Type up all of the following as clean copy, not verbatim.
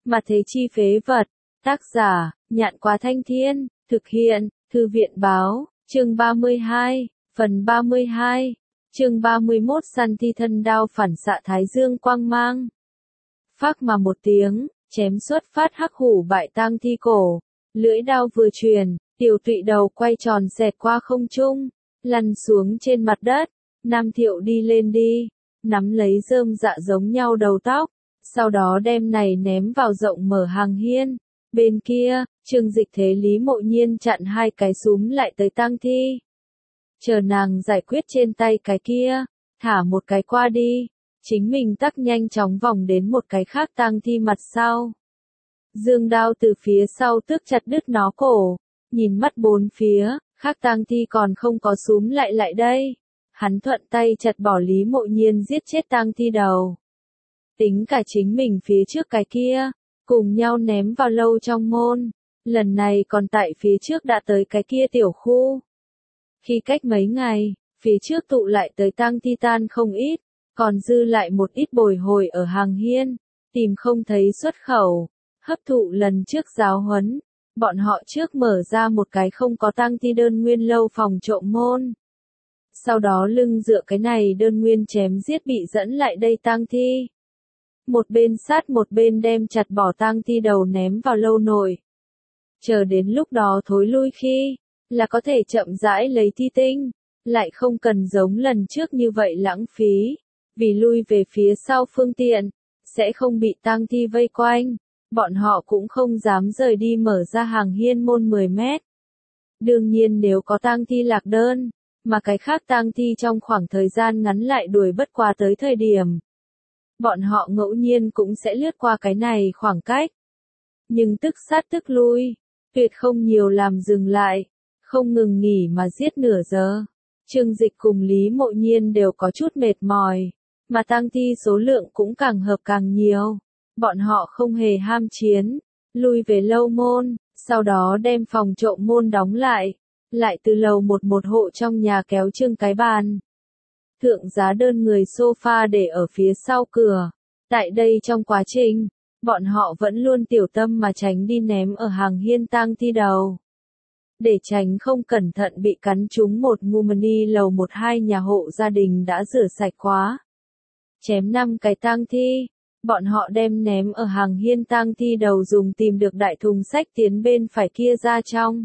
Mà thế chi phế vật. Tác giả, Nhạn Quá Thanh Thiên, thực hiện, Thư viện báo, chương 32, phần 32, chương 31 săn thi thân đao phản xạ thái dương quang mang. Phác mà một tiếng, chém xuất phát hắc hủ bại tang thi cổ, lưỡi đao vừa truyền, tiểu tụy đầu quay tròn xẹt qua không trung, lăn xuống trên mặt đất. Nam Thiệu đi lên đi, nắm lấy rơm dạ giống nhau đầu tóc, sau đó đem này ném vào rộng mở hàng hiên. Bên kia, Trương Dịch thế Lý Mộ Nhiên chặn hai cái súm lại tới tang thi. Chờ nàng giải quyết trên tay cái kia, thả một cái qua đi, chính mình tắc nhanh chóng vòng đến một cái khác tang thi mặt sau. Dương đao từ phía sau tước chặt đứt nó cổ, nhìn mắt bốn phía, khác tang thi còn không có súm lại đây. Hắn thuận tay chặt bỏ Lý Mộ Nhiên giết chết tang thi đầu. Tính cả chính mình phía trước cái kia, cùng nhau ném vào lâu trong môn, lần này còn tại phía trước đã tới cái kia tiểu khu. Khi cách mấy ngày, phía trước tụ lại tới tang thi tan không ít, còn dư lại một ít bồi hồi ở hàng hiên, tìm không thấy xuất khẩu, hấp thụ lần trước giáo huấn, bọn họ trước mở ra một cái không có tang thi đơn nguyên lâu phòng trộm môn. Sau đó lưng dựa cái này đơn nguyên chém giết bị dẫn lại đây tang thi. Một bên sát một bên đem chặt bỏ tang thi đầu ném vào lâu nội. Chờ đến lúc đó thối lui khi, là có thể chậm rãi lấy thi tinh, lại không cần giống lần trước như vậy lãng phí, vì lui về phía sau phương tiện, sẽ không bị tang thi vây quanh, bọn họ cũng không dám rời đi mở ra hàng hiên môn 10 mét. Đương nhiên nếu có tang thi lạc đơn, mà cái khác tang thi trong khoảng thời gian ngắn lại đuổi bất qua tới thời điểm. Bọn họ ngẫu nhiên cũng sẽ lướt qua cái này khoảng cách. Nhưng tức sát tức lui, tuyệt không nhiều làm dừng lại, không ngừng nghỉ mà giết nửa giờ. Trương Dịch cùng Lý Mộ Nhiên đều có chút mệt mỏi, mà tang thi số lượng cũng càng hợp càng nhiều. Bọn họ không hề ham chiến, lui về lâu môn, sau đó đem phòng trộm môn đóng lại từ lầu một hộ trong nhà kéo trương cái bàn. Thượng giá đơn người sofa để ở phía sau cửa. Tại đây trong quá trình, bọn họ vẫn luôn tiểu tâm mà tránh đi ném ở hàng hiên tang thi đầu. Để tránh không cẩn thận bị cắn trúng một Ngumani lầu 1-2 nhà hộ gia đình đã rửa sạch quá. Chém 5 cái tang thi, bọn họ đem ném ở hàng hiên tang thi đầu dùng tìm được đại thùng sách tiến bên phải kia ra trong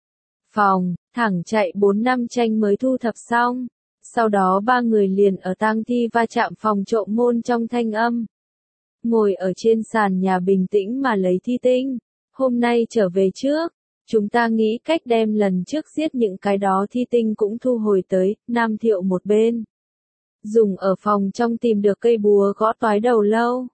phòng, thẳng chạy 4 năm tranh mới thu thập xong. Sau đó ba người liền ở tang thi va chạm phòng trộm môn trong thanh âm. Ngồi ở trên sàn nhà bình tĩnh mà lấy thi tinh. Hôm nay trở về trước, chúng ta nghĩ cách đem lần trước giết những cái đó thi tinh cũng thu hồi tới. Nam Thiệu một bên dùng ở phòng trong tìm được cây búa gõ toái đầu lâu.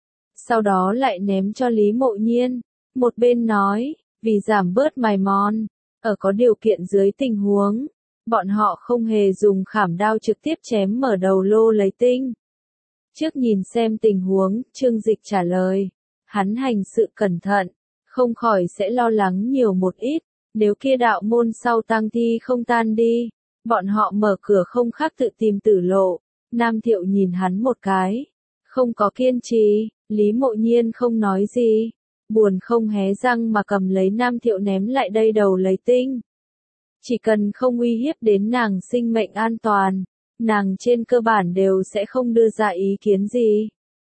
Sau đó lại ném cho Lý Mộ Nhiên. Một bên nói, vì giảm bớt mài mòn, ở có điều kiện dưới tình huống, bọn họ không hề dùng khảm đao trực tiếp chém mở đầu lô lấy tinh. Trước nhìn xem tình huống, Trương Dịch trả lời. Hắn hành sự cẩn thận, không khỏi sẽ lo lắng nhiều một ít. Nếu kia đạo môn sau tang thi không tan đi, bọn họ mở cửa không khác tự tìm tử lộ. Nam Thiệu nhìn hắn một cái. Không có kiên trì, Lý Mộ Nhiên không nói gì. Buồn không hé răng mà cầm lấy Nam Thiệu ném lại đây đầu lấy tinh. Chỉ cần không uy hiếp đến nàng sinh mệnh an toàn, nàng trên cơ bản đều sẽ không đưa ra ý kiến gì.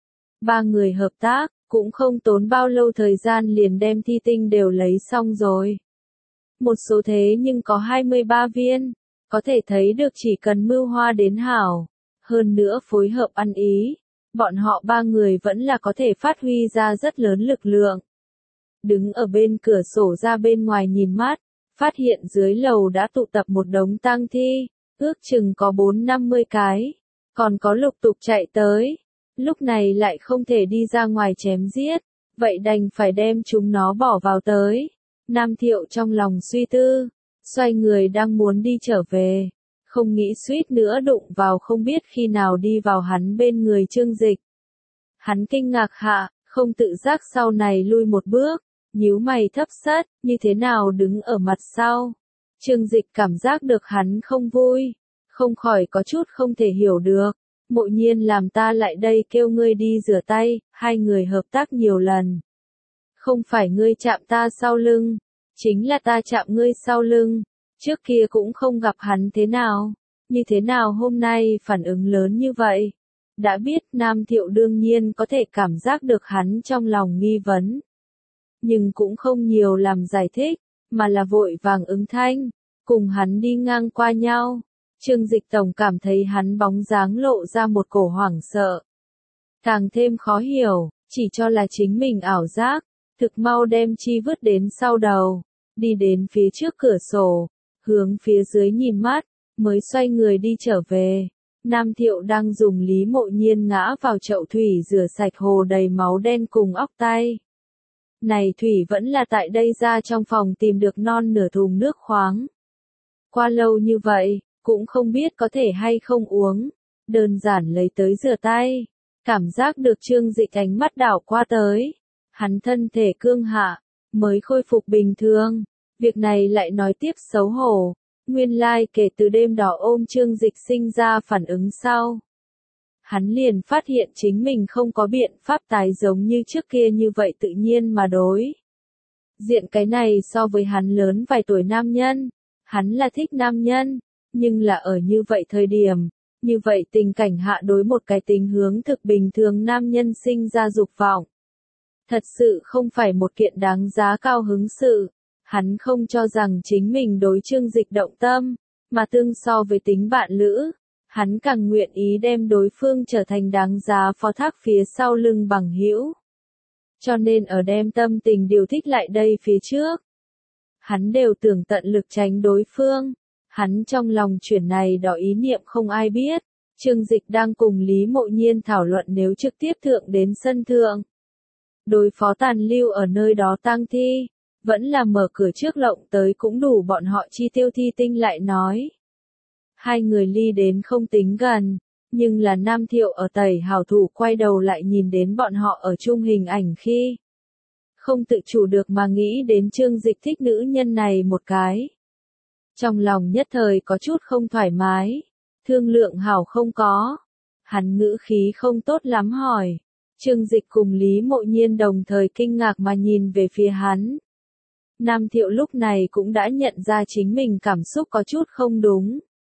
Ba người hợp tác, cũng không tốn bao lâu thời gian liền đem thi tinh đều lấy xong rồi. Một số thế nhưng có 23 viên, có thể thấy được chỉ cần mưu hoa đến hảo, hơn nữa phối hợp ăn ý, bọn họ ba người vẫn là có thể phát huy ra rất lớn lực lượng. Đứng ở bên cửa sổ ra bên ngoài nhìn mắt, phát hiện dưới lầu đã tụ tập một đống tang thi, ước chừng có 4-50 cái, còn có lục tục chạy tới. Lúc này lại không thể đi ra ngoài chém giết, vậy đành phải đem chúng nó bỏ vào tới. Nam Thiệu trong lòng suy tư, xoay người đang muốn đi trở về, không nghĩ suýt nữa đụng vào không biết khi nào đi vào hắn bên người Trương Dịch. Hắn kinh ngạc hạ, không tự giác sau này lui một bước. Nhíu mày thấp sắt, như thế nào đứng ở mặt sau. Trương Dịch cảm giác được hắn không vui, không khỏi có chút không thể hiểu được. Mộ Nhiên làm ta lại đây kêu ngươi đi rửa tay, hai người hợp tác nhiều lần. Không phải ngươi chạm ta sau lưng, chính là ta chạm ngươi sau lưng. Trước kia cũng không gặp hắn thế nào, như thế nào hôm nay phản ứng lớn như vậy. Đã biết Nam Thiệu đương nhiên có thể cảm giác được hắn trong lòng nghi vấn. Nhưng cũng không nhiều làm giải thích, mà là vội vàng ứng thanh, cùng hắn đi ngang qua nhau. Trương Dịch Tổng cảm thấy hắn bóng dáng lộ ra một cổ hoảng sợ. Càng thêm khó hiểu, chỉ cho là chính mình ảo giác, thực mau đem chi vứt đến sau đầu, đi đến phía trước cửa sổ, hướng phía dưới nhìn mắt, mới xoay người đi trở về. Nam Thiệu đang dùng Lý Mộ Nhiên ngã vào chậu thủy rửa sạch hồ đầy máu đen cùng óc tay. Này thủy vẫn là tại đây ra trong phòng tìm được non nửa thùng nước khoáng. Qua lâu như vậy, cũng không biết có thể hay không uống, đơn giản lấy tới rửa tay. Cảm giác được Trương Dịch ánh mắt đảo qua tới, hắn thân thể cương hạ, mới khôi phục bình thường. Việc này lại nói tiếp xấu hổ, nguyên lai kể từ đêm đó ôm Trương Dịch sinh ra phản ứng sau. Hắn liền phát hiện chính mình không có biện pháp tái giống như trước kia như vậy tự nhiên mà đối. Diện cái này so với hắn lớn vài tuổi nam nhân, hắn là thích nam nhân, nhưng là ở như vậy thời điểm, như vậy tình cảnh hạ đối một cái tình hướng thực bình thường nam nhân sinh ra dục vọng. Thật sự không phải một kiện đáng giá cao hứng sự. Hắn không cho rằng chính mình đối Trương Dịch động tâm, mà tương so với tính bạn lữ, hắn càng nguyện ý đem đối phương trở thành đáng giá phó thác phía sau lưng bằng hữu. Cho nên ở đem tâm tình điều thích lại đây phía trước, hắn đều tưởng tận lực tránh đối phương. Hắn trong lòng chuyển này đó ý niệm không ai biết. Trương Dịch đang cùng Lý Mộ Nhiên thảo luận nếu trực tiếp thượng đến sân thượng, đối phó tàn lưu ở nơi đó tang thi, vẫn là mở cửa trước lộng tới cũng đủ bọn họ chi tiêu thi tinh lại nói. Hai người ly đến không tính gần, nhưng là Nam Thiệu ở tẩy hảo thủ quay đầu lại nhìn đến bọn họ ở chung hình ảnh khi. Không tự chủ được mà nghĩ đến Trương Dịch thích nữ nhân này một cái. Trong lòng nhất thời có chút không thoải mái, thương lượng hảo không có. Hắn ngữ khí không tốt lắm hỏi. Trương Dịch cùng Lý Mộ Nhiên đồng thời kinh ngạc mà nhìn về phía hắn. Nam Thiệu lúc này cũng đã nhận ra chính mình cảm xúc có chút không đúng.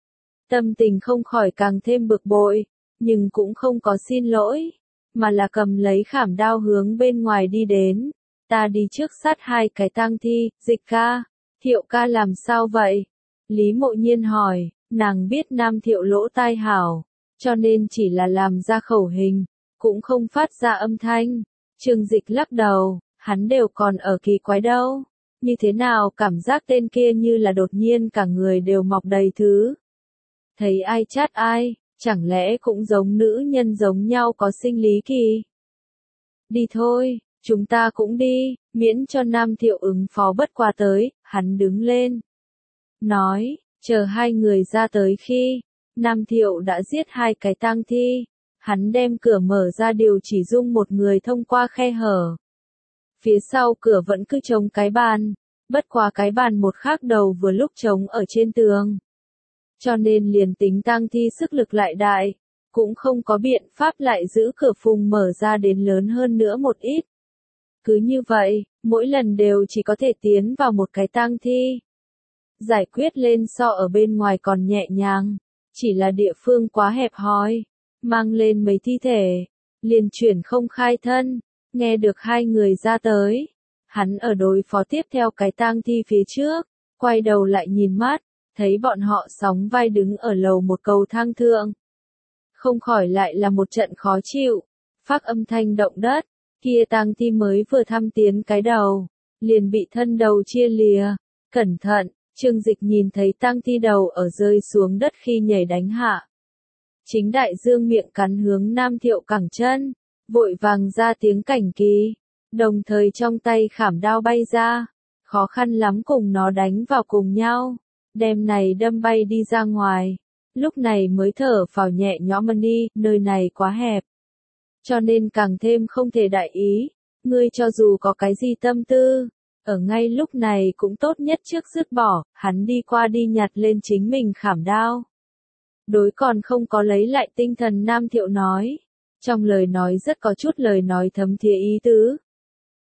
Tâm tình không khỏi càng thêm bực bội, nhưng cũng không có xin lỗi, mà là cầm lấy khảm đao hướng bên ngoài đi đến. Ta đi trước sát hai cái tang thi, Dịch ca, Thiệu ca làm sao vậy? Lý Mộ Nhiên hỏi, nàng biết Nam Thiệu lỗ tai hảo, cho nên chỉ là làm ra khẩu hình, cũng không phát ra âm thanh. Trương Dịch lắc đầu, hắn đều còn ở kỳ quái đâu. Như thế nào cảm giác tên kia như là đột nhiên cả người đều mọc đầy thứ. Thấy ai chát ai, chẳng lẽ cũng giống nữ nhân giống nhau có sinh lý kỳ. Đi thôi, chúng ta cũng đi, miễn cho Nam Thiệu ứng phó bất qua tới, hắn đứng lên. Nói, chờ hai người ra tới khi, Nam Thiệu đã giết hai cái tang thi, hắn đem cửa mở ra điều chỉ dung một người thông qua khe hở. Phía sau cửa vẫn cứ trống cái bàn, bất quá cái bàn một khác đầu vừa lúc trống ở trên tường. Cho nên liền tính tang thi sức lực lại đại, cũng không có biện pháp lại giữ cửa phùng mở ra đến lớn hơn nữa một ít. Cứ như vậy, mỗi lần đều chỉ có thể tiến vào một cái tang thi. Giải quyết lên so ở bên ngoài còn nhẹ nhàng, chỉ là địa phương quá hẹp hòi, mang lên mấy thi thể, liền chuyển không khai thân. Nghe được hai người ra tới, hắn ở đối phó tiếp theo cái tang thi phía trước, quay đầu lại nhìn mắt, thấy bọn họ sóng vai đứng ở lầu một cầu thang thượng. Không khỏi lại là một trận khó chịu, phác âm thanh động đất, kia tang thi mới vừa thăm tiến cái đầu, liền bị thân đầu chia lìa. Cẩn thận, Trương Dịch nhìn thấy tang thi đầu ở rơi xuống đất khi nhảy đánh hạ. Chính đại dương miệng cắn hướng Nam Thiệu cẳng chân, vội vàng ra tiếng cảnh kỳ, đồng thời trong tay khảm đao bay ra, khó khăn lắm cùng nó đánh vào cùng nhau, đem này đâm bay đi ra ngoài, lúc này mới thở phào nhẹ nhõm đi, nơi này quá hẹp, cho nên càng thêm không thể đại ý, ngươi cho dù có cái gì tâm tư, ở ngay lúc này cũng tốt nhất trước dứt bỏ, hắn đi qua đi nhặt lên chính mình khảm đao. Đối còn không có lấy lại tinh thần Nam Thiệu nói. Trong lời nói rất có chút lời nói thấm thía ý tứ.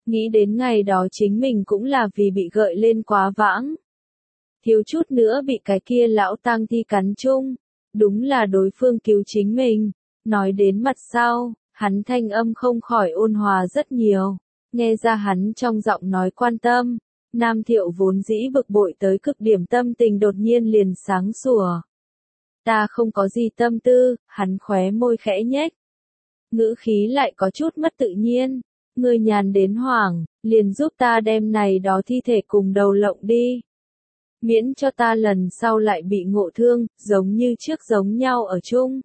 Nghĩ đến ngày đó chính mình cũng là vì bị gợi lên quá vãng. Thiếu chút nữa bị cái kia lão tang thi cắn chung. Đúng là đối phương cứu chính mình. Nói đến mặt sau, hắn thanh âm không khỏi ôn hòa rất nhiều. Nghe ra hắn trong giọng nói quan tâm. Nam Thiệu vốn dĩ bực bội tới cực điểm tâm tình đột nhiên liền sáng sủa. Ta không có gì tâm tư, hắn khóe môi khẽ nhếch. Ngữ khí lại có chút mất tự nhiên. Ngươi nhàn đến hoảng, liền giúp ta đem này đó thi thể cùng đầu lộng đi. Miễn cho ta lần sau lại bị ngộ thương, giống như trước giống nhau ở chung.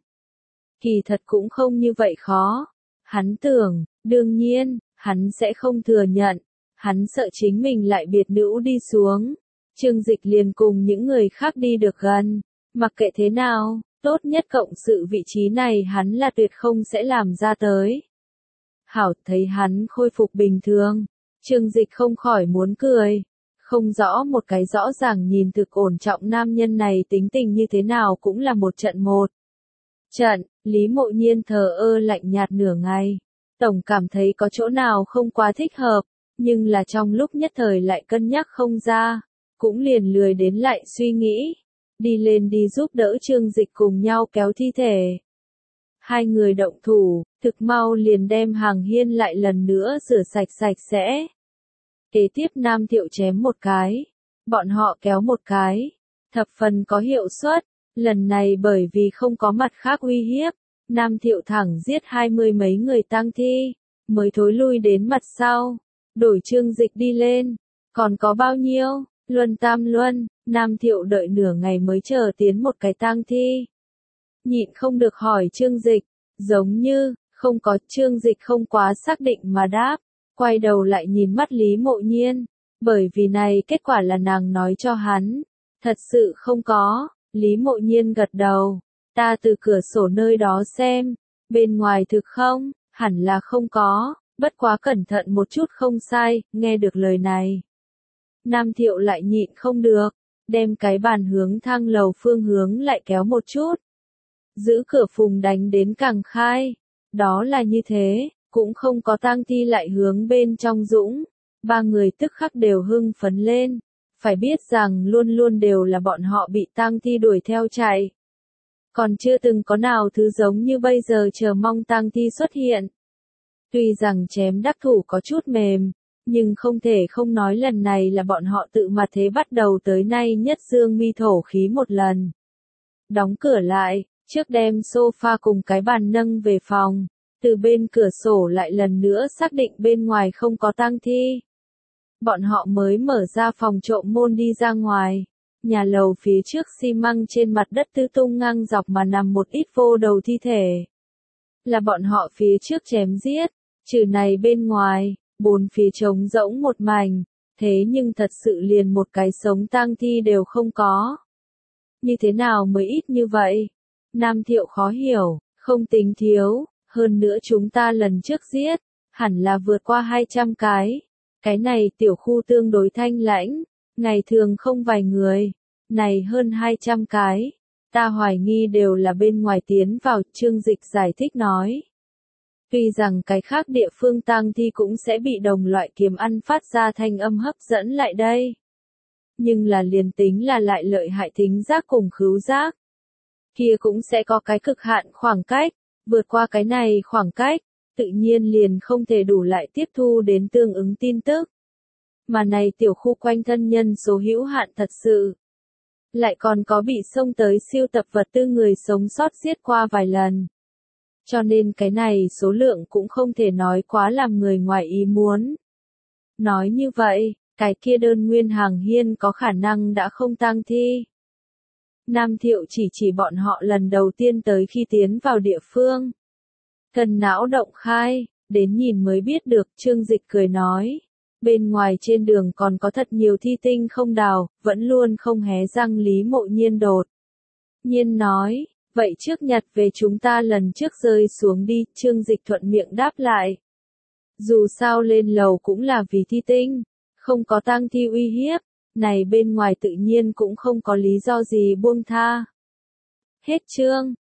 Kỳ thật cũng không như vậy khó. Hắn tưởng, đương nhiên, hắn sẽ không thừa nhận. Hắn sợ chính mình lại biệt nữ đi xuống. Trương Dịch liền cùng những người khác đi được gần. Mặc kệ thế nào, tốt nhất cộng sự vị trí này hắn là tuyệt không sẽ làm ra tới. Hảo thấy hắn khôi phục bình thường. Trương Dịch không khỏi muốn cười. Không rõ một cái rõ ràng nhìn thực ổn trọng nam nhân này tính tình như thế nào cũng là một trận một. Trận, Lý Mộ Nhiên thờ ơ lạnh nhạt nửa ngày. Tổng cảm thấy có chỗ nào không quá thích hợp, nhưng là trong lúc nhất thời lại cân nhắc không ra. Cũng liền lười đến lại suy nghĩ. Đi lên đi giúp đỡ Trương Dịch cùng nhau kéo thi thể. Hai người động thủ, thực mau liền đem hàng hiên lại lần nữa rửa sạch sạch sẽ. Kế tiếp Nam Thiệu chém một cái, bọn họ kéo một cái, thập phần có hiệu suất. Lần này bởi vì không có mặt khác uy hiếp, Nam Thiệu thẳng giết 20 mấy người tang thi, mới thối lui đến mặt sau, đổi Trương Dịch đi lên. Còn có bao nhiêu? Luân tam luân, Nam Thiệu đợi nửa ngày mới chờ tiến một cái tang thi. Nhịn không được hỏi Trương Dịch, giống như, không có. Trương Dịch không quá xác định mà đáp, quay đầu lại nhìn mắt Lý Mộ Nhiên, bởi vì này kết quả là nàng nói cho hắn, thật sự không có. Lý Mộ Nhiên gật đầu, ta từ cửa sổ nơi đó xem, bên ngoài thực không, hẳn là không có, bất quá cẩn thận một chút không sai. Nghe được lời này, Nam Thiệu lại nhịn không được, đem cái bàn hướng thang lầu phương hướng lại kéo một chút. Giữ cửa phùng đánh đến càng khai. Đó là như thế, cũng không có tang thi lại hướng bên trong dũng. Ba người tức khắc đều hưng phấn lên. Phải biết rằng luôn luôn đều là bọn họ bị tang thi đuổi theo chạy. Còn chưa từng có nào thứ giống như bây giờ chờ mong tang thi xuất hiện. Tuy rằng chém đắc thủ có chút mềm, nhưng không thể không nói lần này là bọn họ tự mà thế bắt đầu tới nay nhất dương mi thổ khí một lần. Đóng cửa lại, trước đem sofa cùng cái bàn nâng về phòng, từ bên cửa sổ lại lần nữa xác định bên ngoài không có tang thi. Bọn họ mới mở ra phòng trộm môn đi ra ngoài. Nhà lầu phía trước xi măng trên mặt đất tứ tung ngang dọc mà nằm một ít vô đầu thi thể. Là bọn họ phía trước chém giết, trừ này bên ngoài, bốn phía trống rỗng một mảnh, thế nhưng thật sự liền một cái sống tang thi đều không có. Như thế nào mới ít như vậy? Nam Thiệu khó hiểu, không tính thiếu, hơn nữa chúng ta lần trước giết, hẳn là vượt qua 200 cái. Cái này tiểu khu tương đối thanh lãnh, ngày thường không vài người, này hơn 200 cái. Ta hoài nghi đều là bên ngoài tiến vào. Trương Dịch giải thích nói. Tuy rằng cái khác địa phương tang thi cũng sẽ bị đồng loại kiếm ăn phát ra thanh âm hấp dẫn lại đây. Nhưng là liền tính là lại lợi hại thính giác cùng khứu giác. Kia cũng sẽ có cái cực hạn khoảng cách, vượt qua cái này khoảng cách, tự nhiên liền không thể đủ lại tiếp thu đến tương ứng tin tức. Mà này tiểu khu quanh thân nhân số hữu hạn thật sự. Lại còn có bị xông tới siêu tập vật tư người sống sót giết qua vài lần. Cho nên cái này số lượng cũng không thể nói quá làm người ngoài ý muốn. Nói như vậy, cái kia đơn nguyên hàng hiên có khả năng đã không tang thi. Nam Thiệu chỉ bọn họ lần đầu tiên tới khi tiến vào địa phương. Cần não động khai, đến nhìn mới biết được. Trương Dịch cười nói. Bên ngoài trên đường còn có thật nhiều thi tinh không đào, vẫn luôn không hé răng. Lý Mộ Nhiên đột nhiên nói, vậy trước nhặt về chúng ta lần trước rơi xuống đi. Trương Dịch thuận miệng đáp lại. Dù sao lên lầu cũng là vì thi tinh, không có tang thi uy hiếp, này bên ngoài tự nhiên cũng không có lý do gì buông tha. Hết chương.